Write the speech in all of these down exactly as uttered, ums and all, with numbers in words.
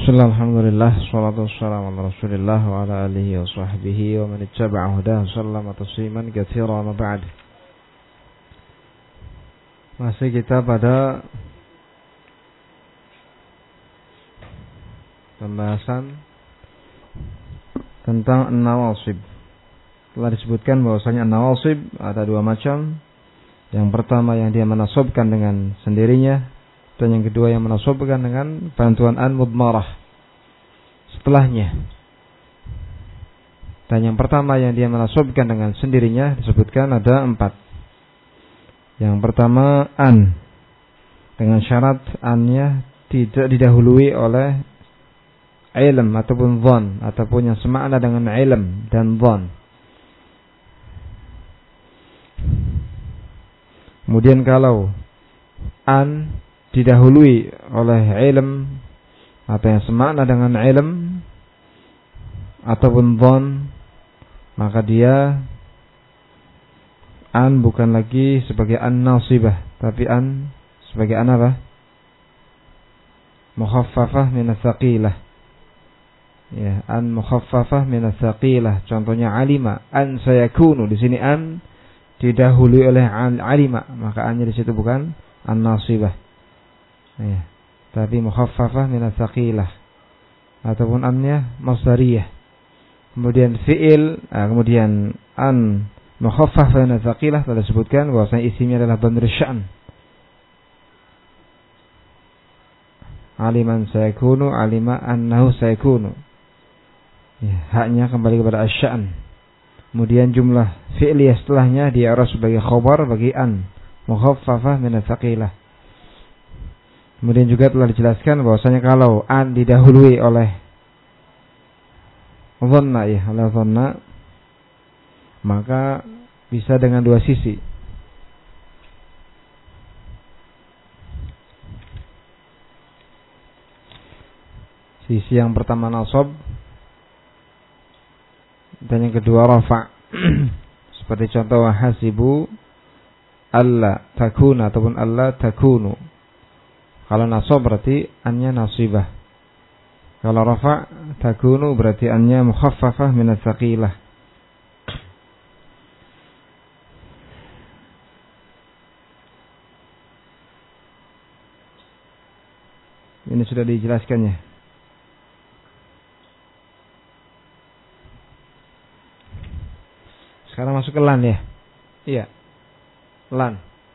Bismillah, alhamdulillah, salatu wassalamu ala rasulillah wa ala alihi wa sahbihi wa man ittaba'a hudahu sallama tasliman katsiran wa ba'd. Masih kita pada pembahasan tentang an-nawasib. Telah disebutkan bahwasanya an-nawasib ada dua macam. Yang pertama yang dia menasabkan dengan sendirinya, dan yang kedua yang menasabkan dengan bantuan an mudmarah setelahnya. Dan yang pertama yang dia menasabkan dengan sendirinya disebutkan ada empat. Yang pertama an, dengan syarat annya tidak didahului oleh ilm ataupun dhan, ataupun yang semakna dengan ilm dan dhan. Kemudian kalau an didahului oleh ilm atau yang semakna dengan ilm ataupun dhan, maka dia an bukan lagi sebagai an nasibah, tapi an sebagai an apa? Mukhaffafah min ats-tsaqilah. Ya, an mukhaffafah min ats-tsaqilah. Contohnya alima, an sayakunu. Di sini an didahului oleh alima, maka annya di situ bukan an nasibah. Ya, tapi mukhaffafah min ats-tsaqilah ataupun annya masdariyah. Kemudian fi'il, ah, kemudian an mukhaffafah min ats-tsaqilah telah disebutkan bahwasanya isimnya adalah dhamir sya'n. Aliman sayakunu, alima annahu sayakunu. Ya, haknya kembali kepada asy-sya'n. Kemudian jumlah fi'liyah setelahnya di'arab sebagai khabar bagi an mukhaffafah min ats-tsaqilah. Kemudian juga telah dijelaskan bahwasanya kalau an didahului oleh dhanna, ya, oleh dhanna, maka bisa dengan dua sisi. Sisi yang pertama nasab dan yang kedua rafa'. Seperti contoh hasibu alla takuna ataupun alla takunu. Kalau nasab berarti annya nasibah. Kalau rafa' takunu berarti annya mukhaffafah min ats-tsaqilah. Ini sudah dijelaskannya. Sekarang masuk ke lan, ya. Iya. Lan.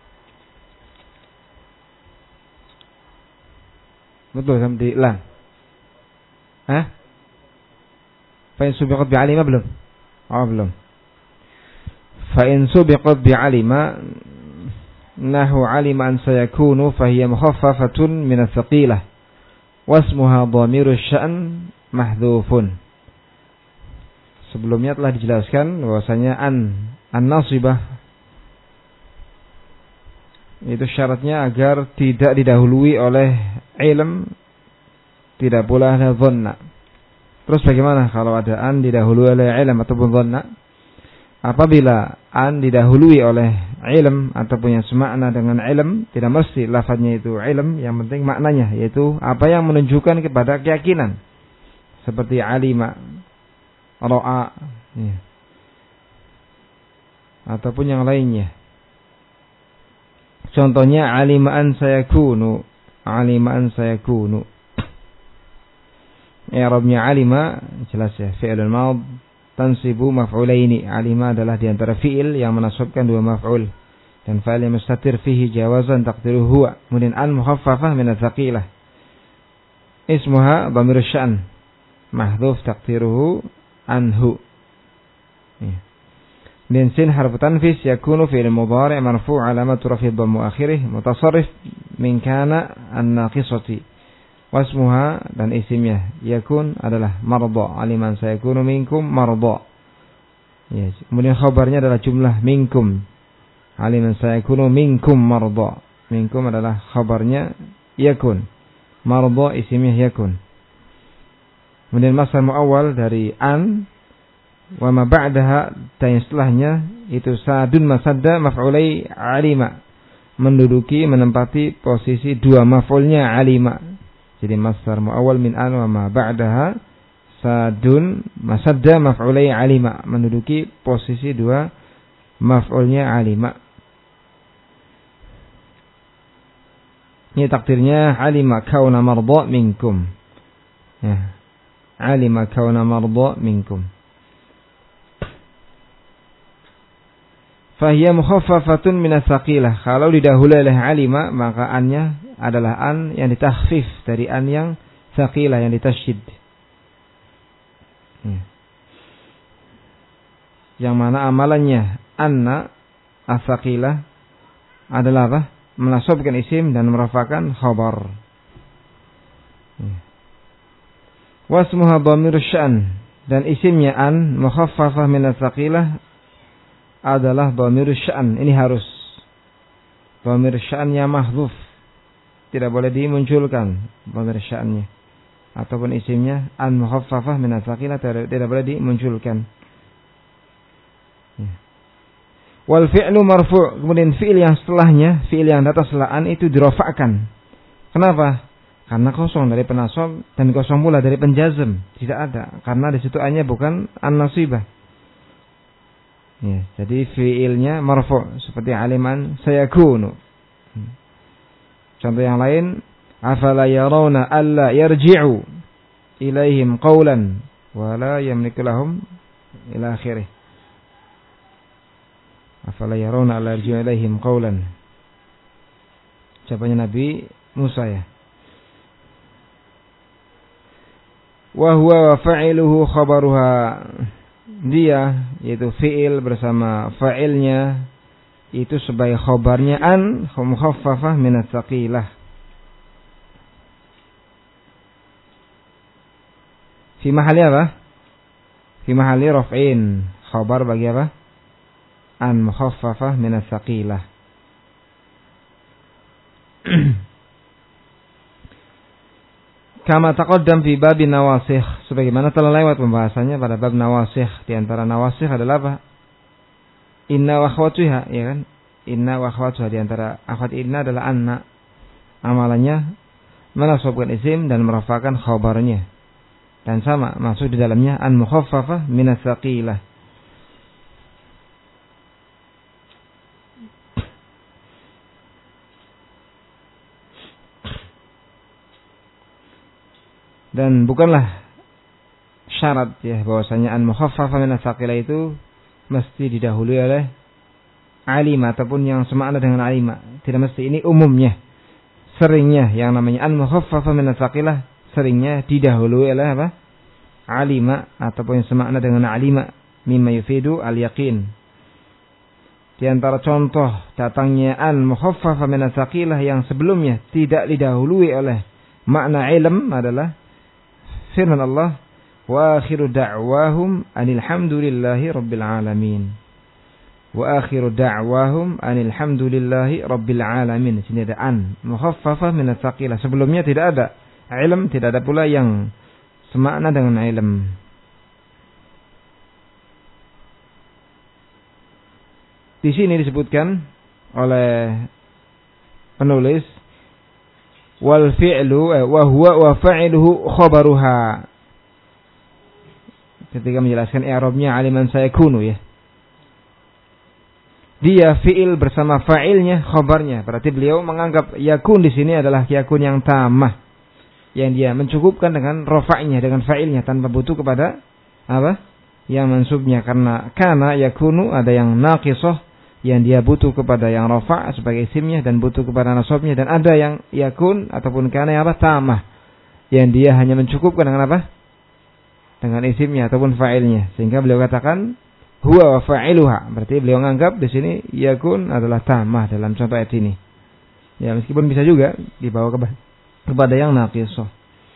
Betul, sama di lan. Hah? Fa in subiqat bi alima belum? Oh, belum. Fa in subiqat bi alima nahu alima an sayakunu fa hiya mukhaffafatun min ats-tsaqilah. Wasmuha dhamiru sya'n mahdhufun. Sebelumnya telah dijelaskan bahwasanya an an-nasibah itu syaratnya agar tidak didahului oleh ilm, tidak pula ada dhanna. Terus bagaimana kalau ada an didahului oleh ilm ataupun dhanna? Apabila an didahului oleh ilm ataupun yang semakna dengan ilm, tidak mesti lafadznya itu ilm, yang penting maknanya, yaitu apa yang menunjukkan kepada keyakinan. Seperti alima, ra'a, ya, ataupun yang lainnya. Contohnya alima an sayakunu, alima an sayakunu. I'rabnya alima jelas, ya, fi'lul madh tansibu maf'ulaini. Alima adalah di antara fi'il yang menasabkan dua maf'ul, dan fa'il yang mustatir fihi jawazan taqdiruhu huwa. Kemudian an mukhaffafah min ats-tsaqilah. Ismuha dhamir sya'n mahdhuf taqdiruhu anhu. Ya. Dan sin harfu tanfis yakunu fi'il mudhari' marfu' alamatu raf'i dhammu akhirih mutasarrif min kana an-naqisati. Wasmuha, dan isimnya yakun adalah marda. Aliman sayakunu minkum marda. Ya, kemudian khabarnya adalah jumlah minkum. Aliman sayakunu minkum marda. Minkum adalah khabarnya yakun. Marda isimnya yakun. Kemudian masdar muawwal dari an wa ma ba'daha, dan setelahnya itu sadun masadda maf'ulai alima, menduduki menempati posisi dua maf'ulnya alima. Jadi masdar muawwal min an wa ma ba'daha sadun masadda maf'ulai alima, menduduki posisi dua maf'ulnya alima. Ini takdirnya alima kauna marda minkum. Ya. Alima kauna marda minkum. Fahiya mukhaffafatun minas saqilah. Kalau didahului oleh alima, maka annya adalah an yang ditakhfif dari an yang saqilah, yang ditasydid. Ya. Yang mana amalannya anna as-saqilah adalah apa? Menasabkan isim dan merafakan khabar. Ya. Wasmuha dhamir sya'n, dan isimnya an mukhaffafah minas saqilah adalah dhamir sya'n. Ini harus dhamir sya'nya mahdzuf, tidak boleh dimunculkan dhamir sya'nya, ataupun isimnya an mukhaffafah min ats-tsaqilah tidak, tidak boleh dimunculkan. Ya. Wal fi'lu marfu', kemudian fi'il yang setelahnya, fi'il yang atas setelah an itu dirafa'kan. Kenapa? Karena kosong dari penasab dan kosong pula dari penjazm, tidak ada, karena di situ an-nya bukan an-nasibah. Ya, jadi fiilnya marfu' seperti aliman sayakunu. Contoh yang lain, afala yarawna alla yarji'u ilaihim qawlan wa la yamliku lahum ila akhirih. Afala yarawna alla yarji'u ilaihim qawlan. Ucapannya Nabi Musa ya. Wa huwa wa fa'iluhu khabaruha. Dia, yaitu fi'il bersama fa'ilnya, itu sebagai khabarnya an mukhaffafah min ats-tsaqilah. Fi mahalli apa? Fi mahalli raf'in, khabar bagi apa? An mukhaffafah min ats-tsaqilah. Kama taqaddam fi bab nawasikh, sebagaimana telah lewat pembahasannya pada bab nawasikh. Di antara nawasikh adalah apa? Inna wa akhwatuha, ya kan? Inna wa akhwatuha, di antara akhwat inna adalah anna. Amalannya menasabkan isim dan merafakan khabarnya. Dan sama masuk di dalamnya an mukhaffafah min ats-tsaqilah. Dan bukanlah syarat ya bahwasanya an mukhaffafah min ats-tsaqilah itu mesti didahului oleh alima ataupun yang semakna dengan alima. Tidak mesti, ini umumnya. Seringnya yang namanya an mukhaffafah min ats-tsaqilah seringnya didahului oleh apa? Alima ataupun yang semakna dengan alima, mimma yufidu al-yaqin. Di antara contoh datangnya an mukhaffafah min ats-tsaqilah yang sebelumnya tidak didahului oleh makna ilm adalah firman Allah, wa akhiru da'wahum anil hamdulillahi rabbil alamin. Wa akhiru da'wahum anil hamdulillahi rabbil alamin. Sini ada an mukhaffafah min ats-tsaqilah. Sebelumnya tidak ada ilm, tidak ada pula yang semakna dengan ilm. Di sini disebutkan oleh penulis wal fi'lu wa huwa wa fa'iluhu khabaruha. Ketika menjelaskan i'rabnya aliman sayakunu ya. Dia fi'il bersama fa'ilnya khabarnya. Berarti beliau menganggap yakun di sini adalah yakun yang tamah, yang dia mencukupkan dengan rafa'nya, dengan fa'ilnya tanpa butuh kepada apa? Yang mansubnya, karena kana yakunu ada yang naqisah yang dia butuh kepada yang rafa' sebagai isimnya dan butuh kepada nasabnya, dan ada yang yakun ataupun kana yang apa? Tamah, yang dia hanya mencukupkan dengan apa? Dengan isimnya ataupun fa'ilnya. Sehingga beliau katakan huwa wa fa'iluha. Berarti beliau menganggap di sini yakun adalah tamah dalam contoh ayat ini. Ya, meskipun bisa juga dibawa kepada kepada yang naqisah.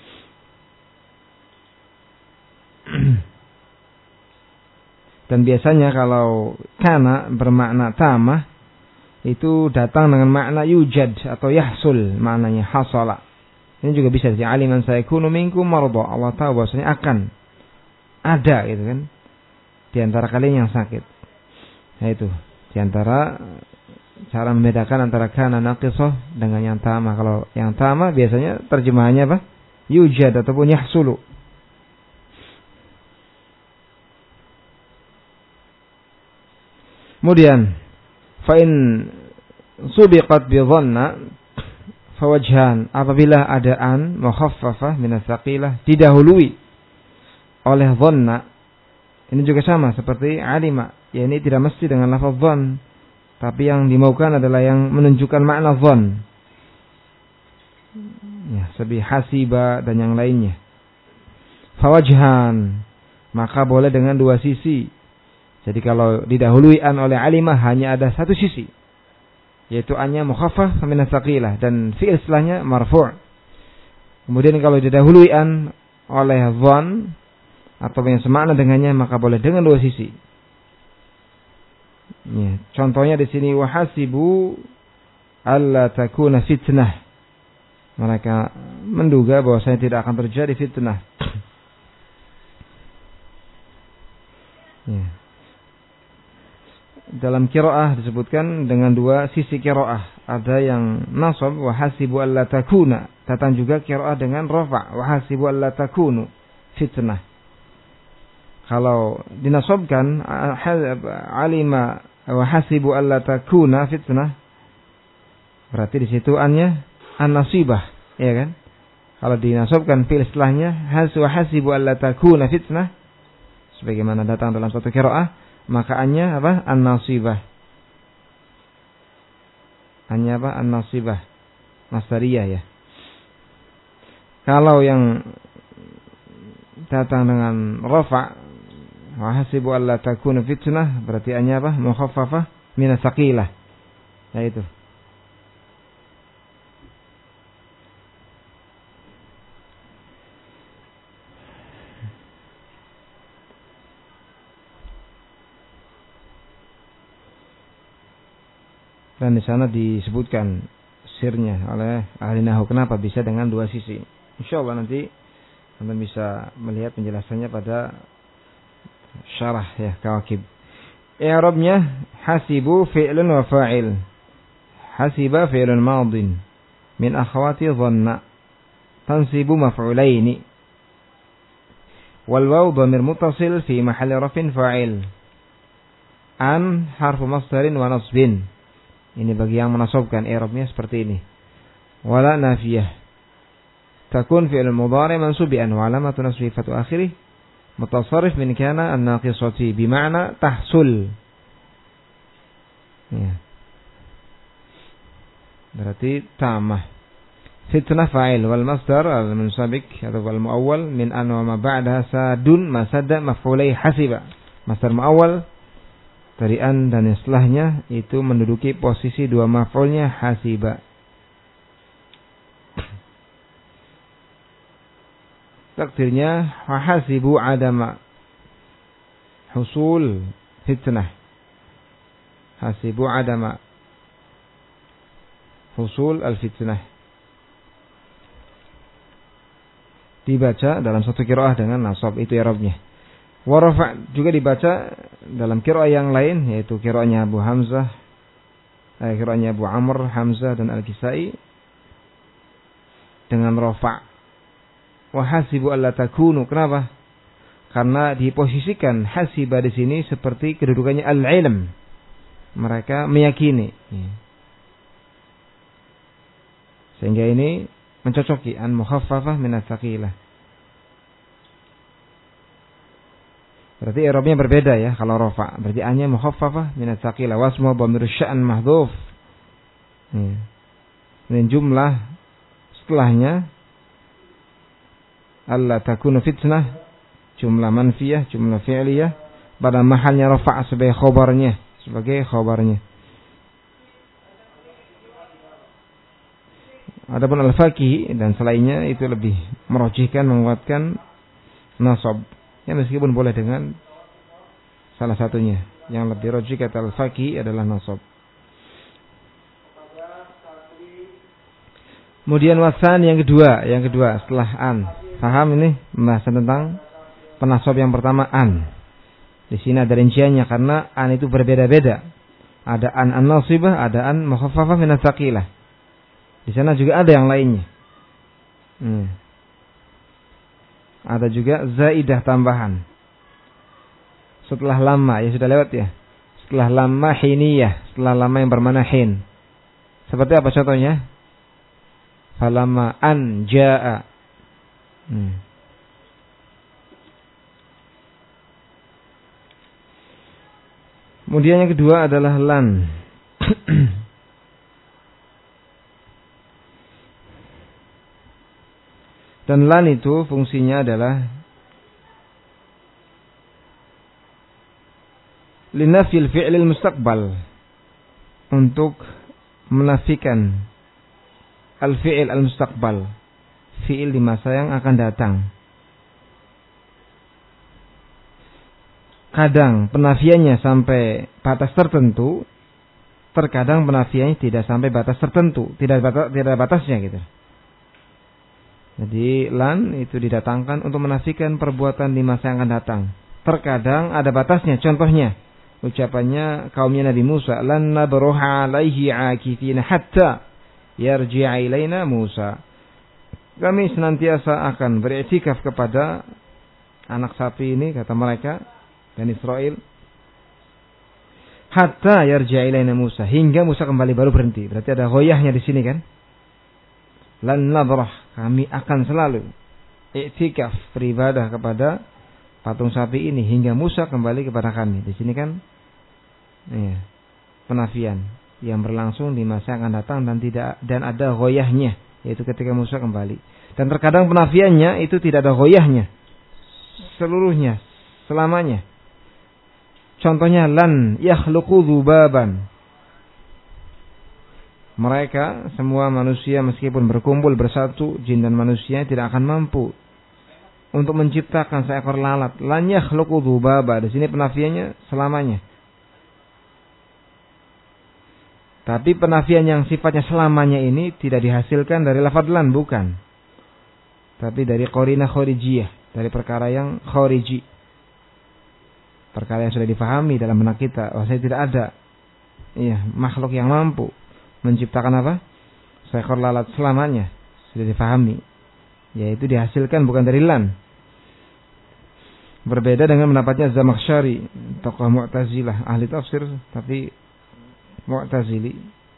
Dan biasanya kalau kana bermakna tamah itu datang dengan makna yujad atau yahsul, maknanya hasala. Ini juga bisa jadi aliman sayakunu minkum marda. Allah tahu bahwasanya akan ada gitu kan di antara kalian yang sakit. Nah itu di antara cara membedakan antara kana naqisah dengan yang tamah. Kalau yang tamah biasanya terjemahannya apa? yujad ataupun yahsulu. Kemudian fa in subiqat bi dhanna fawajhan, apabila ada an mukhaffafah min ats-tsaqilah didahului oleh dhanna, ini juga sama seperti alima, ya ini tidak mesti dengan lafaz dhann, tapi yang dimaukan adalah yang menunjukkan makna dhann, ya seperti hasiba dan yang lainnya. Fawajhan, maka boleh dengan dua sisi. Jadi kalau didahului an oleh alimah hanya ada satu sisi, yaitu annya mukhaffaf min ats-tsaqilah dan fi'il setelahnya marfu'. Kemudian kalau didahului an oleh dhann atau yang semakna dengannya, maka boleh dengan dua sisi. Ya, contohnya di sini wahasibu alla takuna fitnah. Mereka menduga bahwasanya tidak akan terjadi fitnah. Ya. Dalam qiraah disebutkan dengan dua sisi qiraah. Ada yang nasab wa hasibu alla takuna. Datang juga qiraah dengan rafa' wa hasibu alla takunu fitnah. Kalau dinasabkan alima wa hasibu alla takuna fitnah, berarti di situ annya an-nasibah, ya kan? Kalau dinasabkan fi'il setelahnya hasu wa hasibu alla takuna fitnah, sebagaimana datang dalam satu qiraah, maka annya apa? An-nasibah. Annya apa? An-nasibah. Masdariyah ya. Kalau yang datang dengan rafa' wa hasibu alla takuna fitnah, berarti annya apa? Mukhaffafah min ats-tsaqilah. Yaitu dan di sana disebutkan sirnya oleh ahli nahwu kenapa bisa dengan dua sisi. Insyaallah nanti Anda bisa melihat penjelasannya pada syarah ya Kawakib. I'rabnya hasibu fi'lun wa fa'il. Hasiba fi'lun madin min akhawati dhanna tansibu maf'ulaini. Wal waw dhamir muttasil fi mahalli rafin fa'il. An harfu masdarin wa nasbin. Ini bagi yang menasabkan, i'rabnya seperti ini. Wala nafiyah. Takun fi'il mudhari' mansubian wa alamatu nasbi fatu akhirih mutasarrif min kana an-naqisati bima'na tahsul. Ya. Berarti tamah. Fitnah fa'il wal masdar al-munsabik atau wal muawwal min an wa ma ba'daha sadun masadda maf'ulai hasiba. Masdar muawwal dari an dan setelahnya itu menduduki posisi dua maf'ulnya hasiba. Takdirnya hasibu adama husul fitnah. Hasibu adama husul al-fitnah. Dibaca dalam satu qiraah dengan nasab, itu i'rabnya. Wa rafa' juga dibaca dalam qiraah yang lain, yaitu qiraahnya Abu Hamzah, eh, qiraahnya Abu Amr, Hamzah dan Al-Kisai dengan rafa'. Wa hasibu alla takunu. Kenapa? Karena diposisikan hasiba di sini seperti kedudukannya al-ilm. Mereka meyakini. Sehingga ini mencocoki an mukhaffafah min ats-tsaqilah. Berarti i'rabnya berbeda ya kalau rafa'. Berarti annya mukhaffafah min ats-tsaqilah wasmu dhamir sya'an mahdhuf. Ya. Dan jumlah setelahnya alla takunu fitnah, jumlah manfiyah, jumlah fi'liyah pada mahalnya rafa' sebagai khabarnya, sebagai khabarnya. Adapun al-faqih dan selainnya itu lebih merojihkan, menguatkan nasab. Ya meskipun boleh dengan salah satunya. Yang lebih rajih kata al-faqih adalah nasab. Kemudian wasan yang kedua, yang kedua setelah an. Paham ini pembahasan tentang penasab yang pertama an. Di sini ada rinciannya karena an itu berbeda-beda. Ada an an-nasibah, ada an mukhaffafah min ats-tsaqilah. Di sana juga ada yang lainnya. Hmm. Ada juga zaidah tambahan. Setelah lama, ya sudah lewat ya. Setelah lama hiniyah, setelah lama yang bermakna hin. Seperti apa contohnya? Falama an jaa. Hmm. Kemudian yang kedua adalah lan. Dan lan itu fungsinya adalah linafil fi'lil mustaqbal, untuk menafikan al-fi'il al-mustaqbal, fi'il di masa yang akan datang. Kadang penafiannya sampai batas tertentu, terkadang penafiannya tidak sampai batas tertentu, tidak batas, tidak ada batasnya gitu. Jadi lan itu didatangkan untuk menafikan perbuatan di masa yang akan datang. Terkadang ada batasnya. Contohnya ucapannya kaumnya Nabi Musa, lan nabruha alaihi akifina hatta yarji'a ilaina Musa. Kami senantiasa akan beriktikaf kepada anak sapi ini, kata mereka dan Israel, hatta yarji'a ilaina Musa, hingga Musa kembali, baru berhenti. Berarti ada ghoyahnya di sini kan? Lan nabrah, kami akan selalu iktikaf, beribadah kepada patung sapi ini hingga Musa kembali kepada kami. Di sini kan ya, penafian yang berlangsung di masa yang akan datang dan tidak, dan ada ghoyahnya, yaitu ketika Musa kembali. Dan terkadang penafiannya itu tidak ada ghoyahnya, seluruhnya, selamanya. Contohnya lan yakhluqu dzubaban. Mereka semua manusia meskipun berkumpul bersatu, jin dan manusia, tidak akan mampu untuk menciptakan seekor lalat. Lan yakhluqu dzubaba. Di sini penafiannya selamanya. Tapi penafian yang sifatnya selamanya ini tidak dihasilkan dari lafadz lan, bukan. Tapi dari qarinah kharijiyah, dari perkara yang khariji. Perkara yang sudah difahami dalam benak kita. Oh, saya tidak ada iya, makhluk yang mampu menciptakan apa? Seekor lalat selamanya. Sudah difahami. Yaitu dihasilkan bukan dari lan. Berbeda dengan pendapatnya Zamakhsyari, tokoh Mu'tazilah, ahli tafsir tapi Mu'tazili.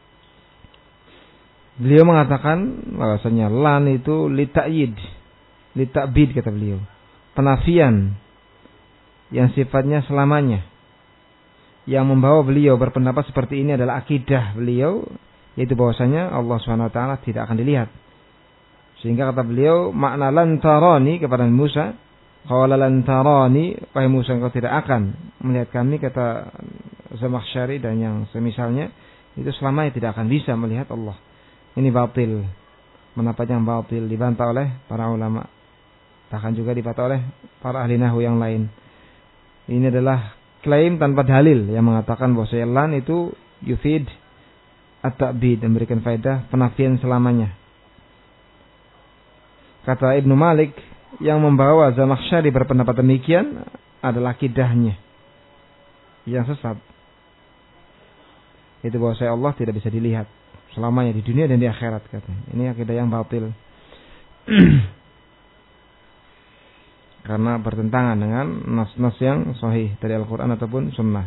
Beliau mengatakan bahwasanya lan itu lita'yid, lita'bid kata beliau. Penafian yang sifatnya selamanya. Yang membawa beliau berpendapat seperti ini adalah akidah beliau, yaitu bahwasanya Allah subhanahu wa taala tidak akan dilihat. Sehingga kata beliau, makna lan tarani kepada Musa, qala lan tarani, wahai Musa engkau tidak akan melihat kami, kata Zamakhsyari dan yang semisalnya, itu selamanya tidak akan bisa melihat Allah. Ini batil, pendapat yang batil, dibantah oleh para ulama, bahkan juga dibantah oleh para ahli nahwu yang lain. Ini adalah klaim tanpa dalil yang mengatakan bahwa lan itu yufid at-ta'bid, memberikan faedah penafian selamanya. Kata Ibnu Malik, yang membawa Zamakhsyari berpendapat demikian adalah akidahnya yang sesat. Itu bahwa Allah tidak bisa dilihat selamanya di dunia dan di akhirat, katanya. Ini akidah yang batil. Karena bertentangan dengan nas-nas yang sahih dari Al-Quran ataupun Sunnah.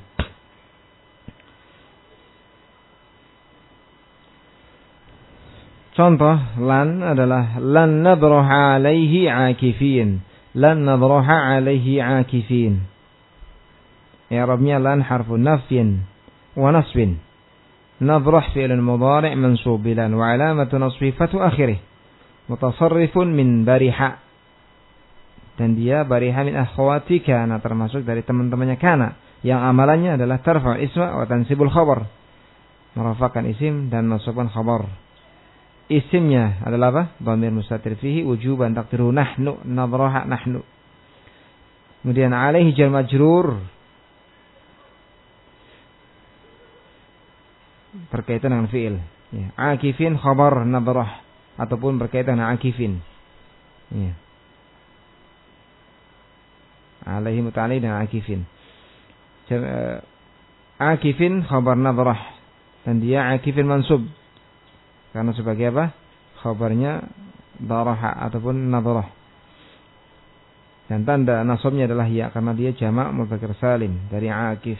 Contoh lan adalah lan nabraha alaihi akifin. Lan nabraha alaihi akifin. I'rabnya lan harfun nafyin wa nasbin. Nabrah fi'lun mudhari' mansub bilan wa alamatu nasbi fatu akhirih. Mutasarrifun min bariha. Dan dia bariha min akhwati kana, termasuk dari teman-temannya kana, yang amalannya adalah tarfa' isma wa tansibul khabar, merafakan isim dan masukkan khabar. Isimnya adalah apa? Dhamir mustatir fihi wujuban taqdiru nahnu, nabraha nahnu. Kemudian alaihi jar majrur, berkaitan dengan fi'il. Ya. Akifin khabar nabrah, ataupun berkaitan dengan akifin. Ya. Alaihi muta'alli dengan akifin. Akifin khabar nabrah, dan dia akifin mansub karena sebagai apa? Khabarnya daraha ataupun nabrah. Dan tanda nasabnya adalah ya karena dia jamak mudzakkar salim dari akif.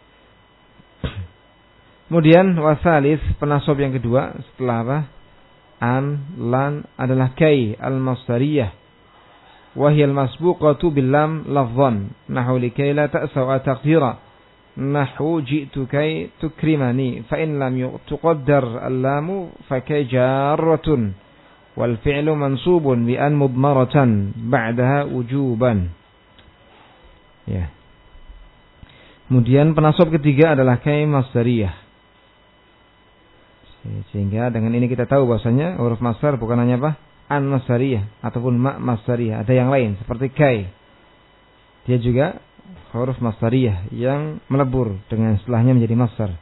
Kemudian wasalis penasab yang kedua setelah apa? An, lan adalah kai al-masdariyah. Wa hiya al-masbuqatu bil lam lafdhan. Nahwu likay la ta'saw taqdira. Nahwu ji'tu kay tukrimani. Fa in lam tuqaddar al-lamu fa kay jarratun. Wal fi'lu mansubun bi an mudmaratan ba'daha wujuban. Ya. Kemudian penasab ketiga adalah kai masdariyah. Sehingga dengan ini kita tahu bahwasanya huruf masdar bukan hanya apa? An masdariyah ataupun ma masdariyah, ada yang lain seperti kai. Dia juga huruf masdariyah yang melebur dengan setelahnya menjadi masdar.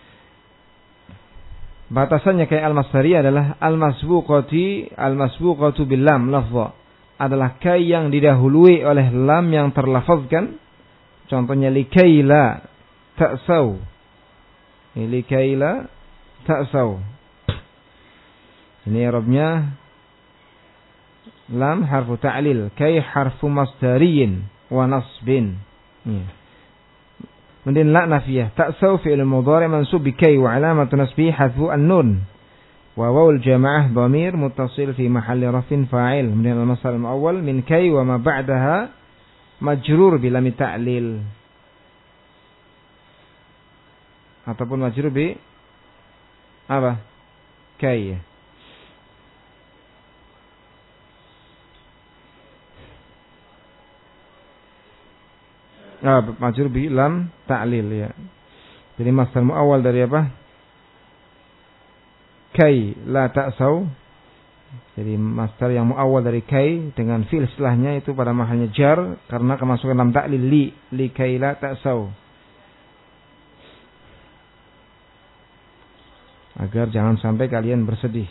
Batasannya kayak al-masdariyah adalah al-masbuqati al-masbuqatu bil lam lafdha. Adalah kai yang didahului oleh lam yang terlafazkan. Contohnya likaila ta'saw. Likaila ta'saw. Ini i'rabnya lam harfu ta'lil, kai harfu masdariyin wa nasbin. Ya. Kemudian la nafiyah, ta'saw fi'il mudhari' mansub bi kai wa 'alamatu nasbihi hadfu an-nun. Wa wawul jamaah dhamir muttasil fi mahalli rafin fa'il. Kemudian al-masdar al-awwal min kai wa ma ba'daha majrur bi lam ta'lil. Ataupun majrur bi apa? Kai. Ah, majrur bi lam ta'lil ya. Jadi masdar muawwal dari apa? Kai la ta'saw. Jadi masdar yang muawwal dari kai dengan fi'il setelahnya itu pada mahalnya jar karena kemasukan lam ta'lil li li kai la ta'saw. Agar jangan sampai kalian bersedih.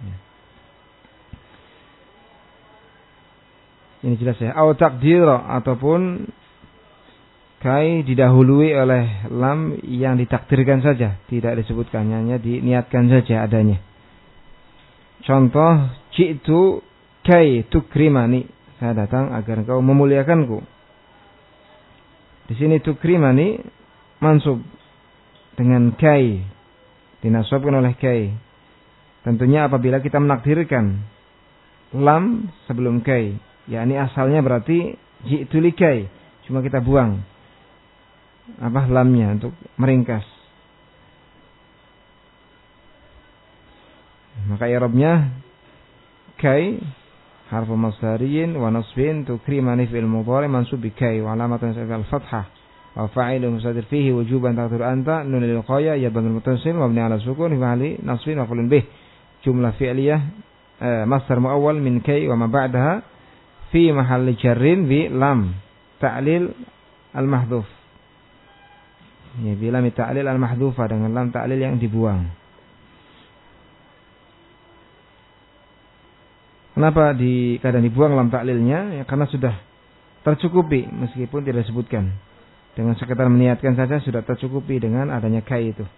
Ini jelas ya. Aw taqdira ataupun kai didahului oleh lam yang ditakdirkan saja, tidak disebutkan, hanya diniatkan saja adanya. Contoh, ji'tu kai tukrimani, saya datang agar engkau memuliakanku. Di sini tukrimani mansub dengan kai, dinasabkan oleh kai. Tentunya apabila kita menakdirkan lam sebelum kai, yakni asalnya berarti ji'tu likai, cuma kita buang apa lamnya untuk meringkas. Maka i'rabnya kai harfu masdariyin wa nasbin tukrimani fi'il mudhari mansub bi kai wa alamatun nasbihi al-fathah wa fa'ilu mustatir fihi wujuban taqdir anta nun lil qaya ya banul mutasil mabni ala sukun fi mahali nasbin maf'ulun bih. Jumlah fi'liyah eh, masdar muawwal min kai wa ma ba'daha fi mahalli jarrin bi lam ta'lil al-mahdhuf. Ya, bila mi ta'lil al-mahdhufa dengan lam ta'lil yang dibuang. Kenapa di kadang dibuang lam ta'lilnya? Ya, karena sudah tercukupi meskipun tidak disebutkan. Dengan sekedar meniatkan saja sudah tercukupi dengan adanya kai itu.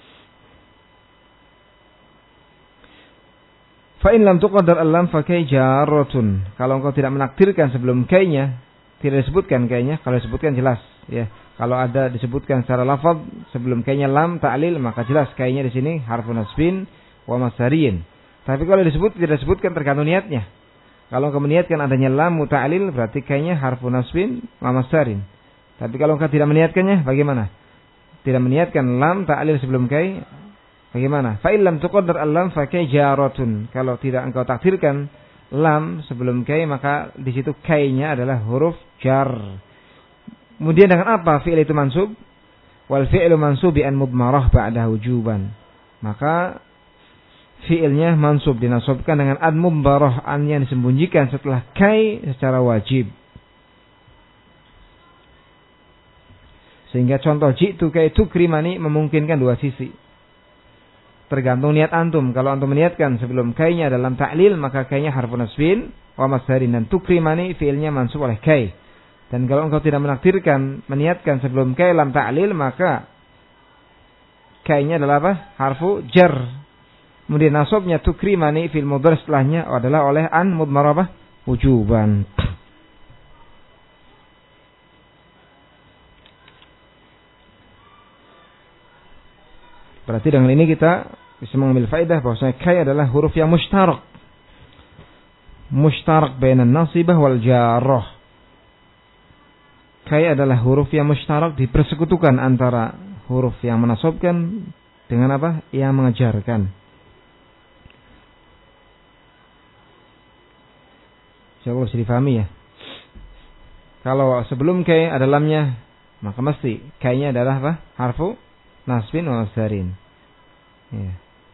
Fa in lam tuqaddar al-lam fa kai jarratun. Kalau engkau tidak menakdirkan sebelum kai-nya, tidak disebutkan kai-nya, kalau disebutkan jelas, ya. Kalau ada disebutkan secara lafaz sebelum kayaknya lam ta'lil, maka jelas kayaknya di sini harfu nasbin wa masdariyin. Tapi kalau disebut tidak disebutkan tergantung niatnya. Kalau engkau meniatkan adanya lam muta'lil berarti kayaknya harfu nasbin wa masdarin. Tapi kalau engkau tidak meniatkannya bagaimana? Tidak meniatkan lam ta'lil sebelum kay, bagaimana? Fa illam tuqaddar al-lam fa kay jaratun. Kalau tidak engkau takdirkan lam sebelum kay, maka di situ kaynya adalah huruf jar. Kemudian dengan apa fi'il itu mansub? Wal fi'lu mansub bi an mudmarah ba'da wujuban. Maka fi'ilnya mansub dinasabkan dengan an mudmarah, an yang disembunyikan setelah kai secara wajib. Sehingga contoh ji'tu kai tukrimani memungkinkan dua sisi. Tergantung niat antum. Kalau antum meniatkan sebelum kai-nya dalam ta'lil, maka kai-nya harfu nasbin wa masdarin, dan tukrimani fi'ilnya mansub oleh kai. Dan kalau engkau tidak menakdirkan, meniatkan sebelum kai lam ta'lil, maka kai-nya adalah apa? Harfu jar. Kemudian nasabnya tukrimani fil mudhari setelahnya adalah oleh an mudmarah wujuban. Berarti dengan ini kita bisa mengambil faedah bahwasanya kai adalah huruf yang mushtarak. Mushtarak bainan nasibah wal jarrah. Kai adalah huruf yang mushtarak, dipersekutukan antara huruf yang menasabkan dengan apa? Yang mengejarkan. Insyaallah bisa difahami ya. Kalau sebelum kai ada lamnya, maka mesti kai-nya adalah apa? Harfu nasbin wa masdarin. Ya.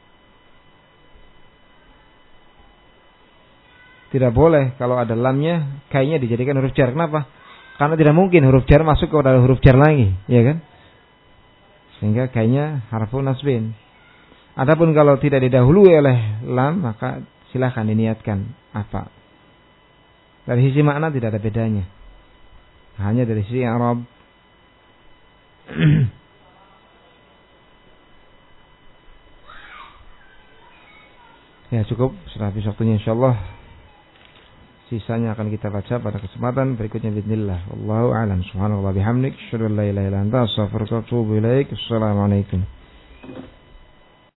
Tidak boleh kalau ada lamnya, kai-nya dijadikan huruf jar. Kenapa? Karena tidak mungkin huruf jar masuk ke dalam huruf jar lagi, ya kan? Sehingga kai-nya harfu nasbin. Adapun kalau tidak didahului oleh lam, maka silahkan diniatkan apa. Dari sisi makna tidak ada bedanya. Hanya dari sisi Arab. Ya cukup, sudah habis waktunya insyaallah. Sisanya akan kita baca pada kesempatan berikutnya bismillah. Wallahu a'lam. Subhanallah bihamdik, asyhadu an la ilaha illa anta, astaghfiruka wa atubu ilaik. Assalamualaikum.